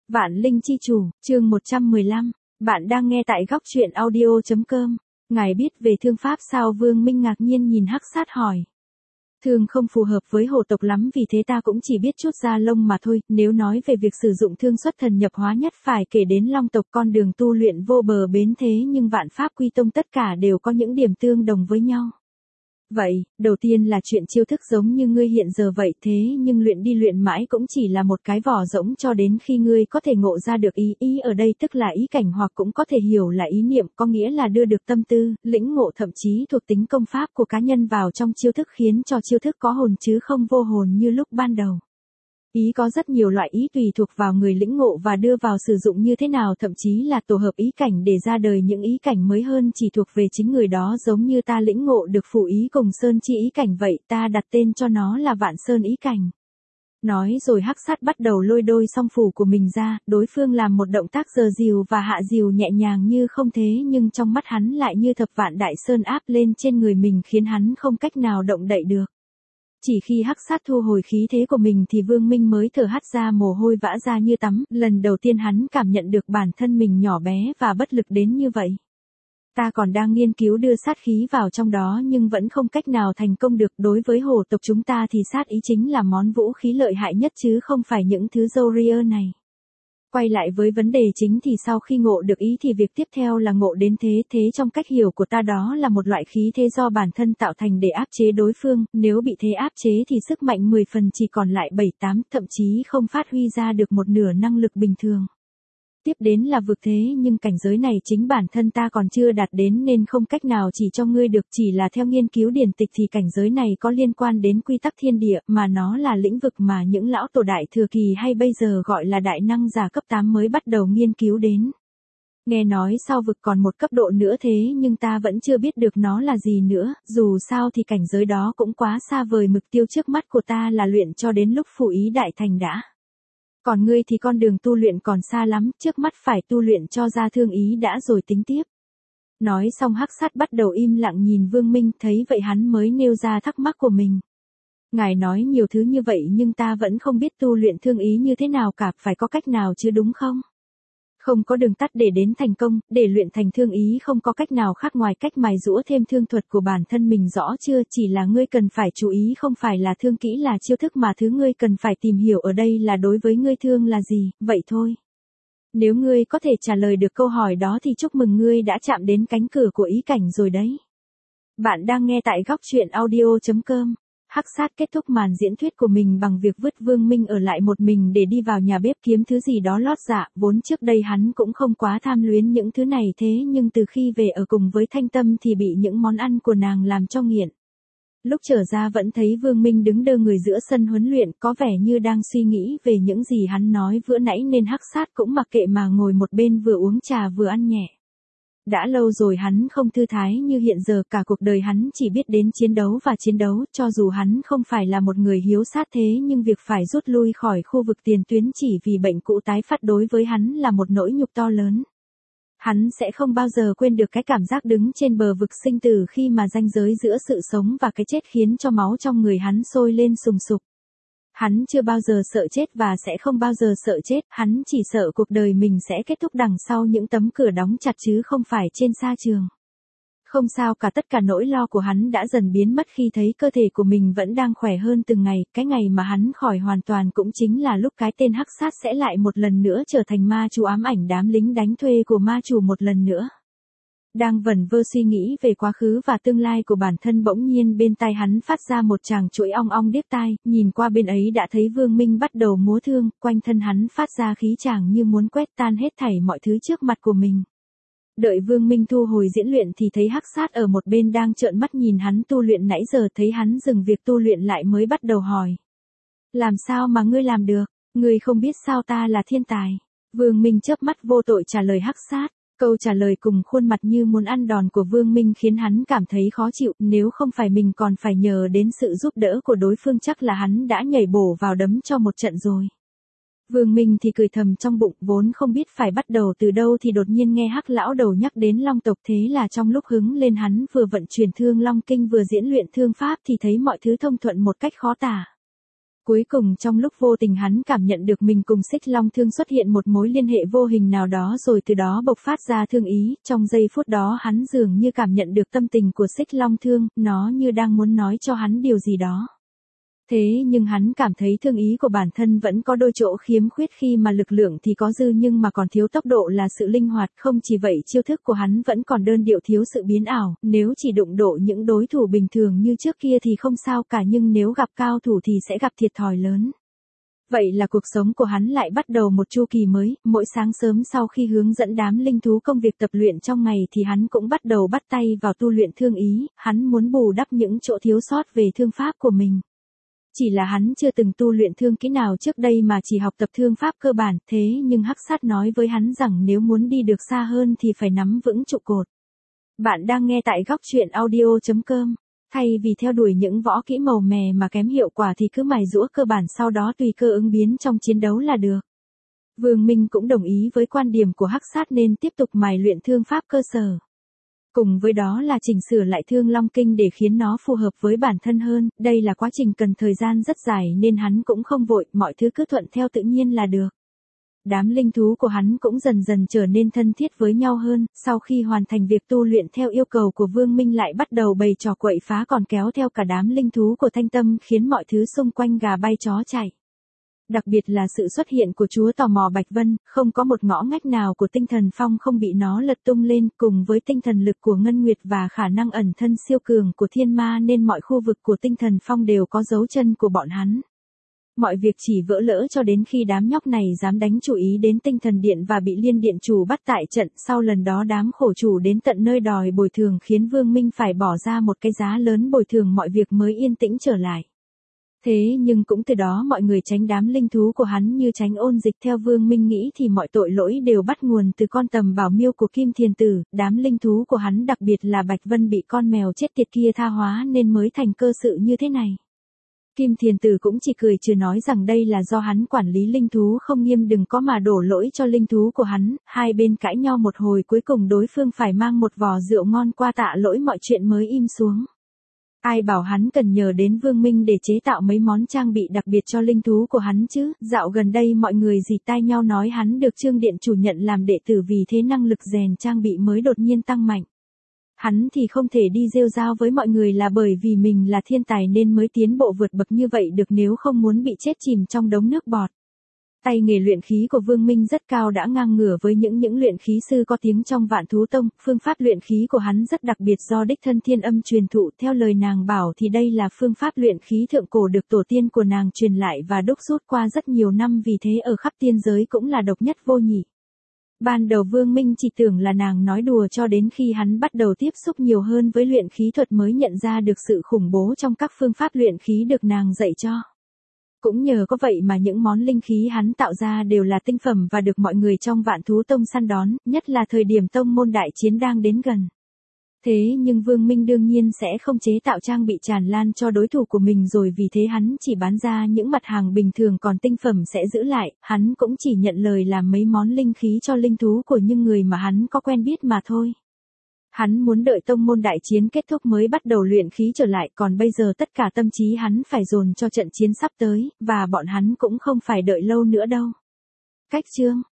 Vạn Linh chi chủ, chương 115. Bạn đang nghe tại góc truyện audio.com. Ngài biết về thương pháp sao? Vương Minh ngạc nhiên nhìn Hắc Sát hỏi. Thương không phù hợp với hổ tộc lắm, vì thế ta cũng chỉ biết chút da lông mà thôi. Nếu nói về việc sử dụng thương xuất thần nhập hóa nhất phải kể đến Long tộc, con đường tu luyện vô bờ bến, thế nhưng Vạn Pháp Quy Tông tất cả đều có những điểm tương đồng với nhau. Vậy, đầu tiên là chuyện chiêu thức giống như ngươi hiện giờ vậy, thế nhưng luyện đi luyện mãi cũng chỉ là một cái vỏ rỗng cho đến khi ngươi có thể ngộ ra được ý ở đây tức là ý cảnh, hoặc cũng có thể hiểu là ý niệm, có nghĩa là đưa được tâm tư, lĩnh ngộ thậm chí thuộc tính công pháp của cá nhân vào trong chiêu thức, khiến cho chiêu thức có hồn chứ không vô hồn như lúc ban đầu. Ý có rất nhiều loại ý tùy thuộc vào người lĩnh ngộ và đưa vào sử dụng như thế nào, thậm chí là tổ hợp ý cảnh để ra đời những ý cảnh mới hơn chỉ thuộc về chính người đó, giống như ta lĩnh ngộ được phù ý cùng sơn chi ý cảnh vậy, ta đặt tên cho nó là Vạn Sơn ý cảnh. Nói rồi Hắc Sát bắt đầu lôi đôi song phù của mình ra, đối phương làm một động tác giơ dìu và hạ dìu nhẹ nhàng như không, thế nhưng trong mắt hắn lại như thập vạn đại sơn áp lên trên người mình, khiến hắn không cách nào động đậy được. Chỉ khi Hắc Sát thu hồi khí thế của mình thì Vương Minh mới thở hắt ra mồ hôi vã ra như tắm, lần đầu tiên hắn cảm nhận được bản thân mình nhỏ bé và bất lực đến như vậy. Ta còn đang nghiên cứu đưa sát khí vào trong đó nhưng vẫn không cách nào thành công được. Đối với hổ tộc chúng ta thì sát ý chính là món vũ khí lợi hại nhất chứ không phải những thứ râu ria này. Quay lại với vấn đề chính thì sau khi ngộ được ý thì việc tiếp theo là ngộ đến thế trong cách hiểu của ta đó là một loại khí thế do bản thân tạo thành để áp chế đối phương, nếu bị thế áp chế thì sức mạnh 10 phần chỉ còn lại 7-8, thậm chí không phát huy ra được một nửa năng lực bình thường. Tiếp đến là vực thế, nhưng cảnh giới này chính bản thân ta còn chưa đạt đến nên không cách nào chỉ cho ngươi được, chỉ là theo nghiên cứu điển tịch thì cảnh giới này có liên quan đến quy tắc thiên địa, mà nó là lĩnh vực mà những lão tổ đại thừa kỳ hay bây giờ gọi là đại năng giả cấp 8 mới bắt đầu nghiên cứu đến. Nghe nói sau vực còn một cấp độ nữa, thế nhưng ta vẫn chưa biết được nó là gì nữa, dù sao thì cảnh giới đó cũng quá xa vời, mục tiêu trước mắt của ta là luyện cho đến lúc phù ý đại thành đã. Còn ngươi thì con đường tu luyện còn xa lắm, trước mắt phải tu luyện cho ra thương ý đã rồi tính tiếp. Nói xong Hắc Sát bắt đầu im lặng nhìn Vương Minh, thấy vậy hắn mới nêu ra thắc mắc của mình. Ngài nói nhiều thứ như vậy nhưng ta vẫn không biết tu luyện thương ý như thế nào cả, phải có cách nào chứ đúng không? Không có đường tắt để đến thành công, để luyện thành thương ý không có cách nào khác ngoài cách mài giũa thêm thương thuật của bản thân mình, rõ chưa? Chỉ là ngươi cần phải chú ý không phải là thương kỹ là chiêu thức, mà thứ ngươi cần phải tìm hiểu ở đây là đối với ngươi thương là gì, vậy thôi. Nếu ngươi có thể trả lời được câu hỏi đó thì chúc mừng ngươi đã chạm đến cánh cửa của ý cảnh rồi đấy. Bạn đang nghe tại góc truyện audio.com. Hắc Sát kết thúc màn diễn thuyết của mình bằng việc vứt Vương Minh ở lại một mình để đi vào nhà bếp kiếm thứ gì đó lót dạ, vốn trước đây hắn cũng không quá tham luyến những thứ này, thế nhưng từ khi về ở cùng với Thanh Tâm thì bị những món ăn của nàng làm cho nghiện. Lúc trở ra vẫn thấy Vương Minh đứng đơ người giữa sân huấn luyện, có vẻ như đang suy nghĩ về những gì hắn nói vừa nãy nên Hắc Sát cũng mặc kệ mà ngồi một bên vừa uống trà vừa ăn nhẹ. Đã lâu rồi hắn không thư thái như hiện giờ, cả cuộc đời hắn chỉ biết đến chiến đấu và chiến đấu, cho dù hắn không phải là một người hiếu sát thế nhưng việc phải rút lui khỏi khu vực tiền tuyến chỉ vì bệnh cũ tái phát đối với hắn là một nỗi nhục to lớn. Hắn sẽ không bao giờ quên được cái cảm giác đứng trên bờ vực sinh tử khi mà ranh giới giữa sự sống và cái chết khiến cho máu trong người hắn sôi lên sùng sục. Hắn chưa bao giờ sợ chết và sẽ không bao giờ sợ chết, hắn chỉ sợ cuộc đời mình sẽ kết thúc đằng sau những tấm cửa đóng chặt chứ không phải trên sa trường. Không sao cả, tất cả nỗi lo của hắn đã dần biến mất khi thấy cơ thể của mình vẫn đang khỏe hơn từng ngày, cái ngày mà hắn khỏi hoàn toàn cũng chính là lúc cái tên Hắc Sát sẽ lại một lần nữa trở thành ma chủ ám ảnh đám lính đánh thuê của ma chủ một lần nữa. Đang vẩn vơ suy nghĩ về quá khứ và tương lai của bản thân, bỗng nhiên bên tai hắn phát ra một tràng chuỗi ong ong điếc tai, nhìn qua bên ấy đã thấy Vương Minh bắt đầu múa thương, quanh thân hắn phát ra khí tràng như muốn quét tan hết thảy mọi thứ trước mặt của mình. Đợi Vương Minh thu hồi diễn luyện thì thấy Hắc Sát ở một bên đang trợn mắt nhìn hắn tu luyện nãy giờ, thấy hắn dừng việc tu luyện lại mới bắt đầu hỏi. Làm sao mà ngươi làm được, ngươi không biết sao ta là thiên tài? Vương Minh chớp mắt vô tội trả lời Hắc Sát. Câu trả lời cùng khuôn mặt như muốn ăn đòn của Vương Minh khiến hắn cảm thấy khó chịu, nếu không phải mình còn phải nhờ đến sự giúp đỡ của đối phương chắc là hắn đã nhảy bổ vào đấm cho một trận rồi. Vương Minh thì cười thầm trong bụng, vốn không biết phải bắt đầu từ đâu thì đột nhiên nghe Hắc lão đầu nhắc đến Long tộc, thế là trong lúc hứng lên hắn vừa vận chuyển Thương Long Kinh vừa diễn luyện thương pháp thì thấy mọi thứ thông thuận một cách khó tả. Cuối cùng trong lúc vô tình hắn cảm nhận được mình cùng Xích Long Thương xuất hiện một mối liên hệ vô hình nào đó rồi từ đó bộc phát ra thương ý, trong giây phút đó hắn dường như cảm nhận được tâm tình của Xích Long Thương, nó như đang muốn nói cho hắn điều gì đó. Thế nhưng hắn cảm thấy thương ý của bản thân vẫn có đôi chỗ khiếm khuyết khi mà lực lượng thì có dư nhưng mà còn thiếu tốc độ là sự linh hoạt, không chỉ vậy chiêu thức của hắn vẫn còn đơn điệu thiếu sự biến ảo, nếu chỉ đụng độ những đối thủ bình thường như trước kia thì không sao cả nhưng nếu gặp cao thủ thì sẽ gặp thiệt thòi lớn. Vậy là cuộc sống của hắn lại bắt đầu một chu kỳ mới, mỗi sáng sớm sau khi hướng dẫn đám linh thú công việc tập luyện trong ngày thì hắn cũng bắt đầu bắt tay vào tu luyện thương ý, hắn muốn bù đắp những chỗ thiếu sót về thương pháp của mình. Chỉ là hắn chưa từng tu luyện thương kỹ nào trước đây mà chỉ học tập thương pháp cơ bản, thế nhưng Hắc Sát nói với hắn rằng nếu muốn đi được xa hơn thì phải nắm vững trụ cột. Bạn đang nghe tại góc truyện audio.com. Thay vì theo đuổi những võ kỹ màu mè mà kém hiệu quả thì cứ mài giũa cơ bản sau đó tùy cơ ứng biến trong chiến đấu là được. Vương Minh cũng đồng ý với quan điểm của Hắc Sát nên tiếp tục mài luyện thương pháp cơ sở. Cùng với đó là chỉnh sửa lại Thương Long Kinh để khiến nó phù hợp với bản thân hơn, đây là quá trình cần thời gian rất dài nên hắn cũng không vội, mọi thứ cứ thuận theo tự nhiên là được. Đám linh thú của hắn cũng dần dần trở nên thân thiết với nhau hơn, sau khi hoàn thành việc tu luyện theo yêu cầu của Vương Minh lại bắt đầu bày trò quậy phá còn kéo theo cả đám linh thú của Thanh Tâm khiến mọi thứ xung quanh gà bay chó chạy. Đặc biệt là sự xuất hiện của chúa tò mò Bạch Vân, không có một ngõ ngách nào của tinh thần phong không bị nó lật tung lên, cùng với tinh thần lực của Ngân Nguyệt và khả năng ẩn thân siêu cường của thiên ma nên mọi khu vực của tinh thần phong đều có dấu chân của bọn hắn. Mọi việc chỉ vỡ lỡ cho đến khi đám nhóc này dám đánh chú ý đến tinh thần điện và bị liên điện chủ bắt tại trận, sau lần đó đám khổ chủ đến tận nơi đòi bồi thường khiến Vương Minh phải bỏ ra một cái giá lớn bồi thường mọi việc mới yên tĩnh trở lại. Thế nhưng cũng từ đó mọi người tránh đám linh thú của hắn như tránh ôn dịch. Theo Vương Minh nghĩ thì mọi tội lỗi đều bắt nguồn từ con tầm bảo miêu của Kim Thiền Tử, đám linh thú của hắn đặc biệt là Bạch Vân bị con mèo chết tiệt kia tha hóa nên mới thành cơ sự như thế này. Kim Thiền Tử cũng chỉ cười trừ nói rằng đây là do hắn quản lý linh thú không nghiêm đừng có mà đổ lỗi cho linh thú của hắn, hai bên cãi nhau một hồi cuối cùng đối phương phải mang một vò rượu ngon qua tạ lỗi mọi chuyện mới im xuống. Ai bảo hắn cần nhờ đến Vương Minh để chế tạo mấy món trang bị đặc biệt cho linh thú của hắn chứ, dạo gần đây mọi người rì tai nhau nói hắn được Trương Điện chủ nhận làm đệ tử vì thế năng lực rèn trang bị mới đột nhiên tăng mạnh. Hắn thì không thể đi rêu rao với mọi người là bởi vì mình là thiên tài nên mới tiến bộ vượt bậc như vậy được nếu không muốn bị chết chìm trong đống nước bọt. Tay nghề luyện khí của Vương Minh rất cao đã ngang ngửa với những luyện khí sư có tiếng trong Vạn Thú Tông, phương pháp luyện khí của hắn rất đặc biệt do đích thân Thiên Âm truyền thụ, theo lời nàng bảo thì đây là phương pháp luyện khí thượng cổ được tổ tiên của nàng truyền lại và đúc rút qua rất nhiều năm vì thế ở khắp tiên giới cũng là độc nhất vô nhị. Ban đầu Vương Minh chỉ tưởng là nàng nói đùa cho đến khi hắn bắt đầu tiếp xúc nhiều hơn với luyện khí thuật mới nhận ra được sự khủng bố trong các phương pháp luyện khí được nàng dạy cho. Cũng nhờ có vậy mà những món linh khí hắn tạo ra đều là tinh phẩm và được mọi người trong Vạn Thú Tông săn đón, nhất là thời điểm tông môn đại chiến đang đến gần. Thế nhưng Vương Minh đương nhiên sẽ không chế tạo trang bị tràn lan cho đối thủ của mình rồi vì thế hắn chỉ bán ra những mặt hàng bình thường còn tinh phẩm sẽ giữ lại, hắn cũng chỉ nhận lời làm mấy món linh khí cho linh thú của những người mà hắn có quen biết mà thôi. Hắn muốn đợi tông môn đại chiến kết thúc mới bắt đầu luyện khí trở lại, còn bây giờ tất cả tâm trí hắn phải dồn cho trận chiến sắp tới, và bọn hắn cũng không phải đợi lâu nữa đâu. Cách chương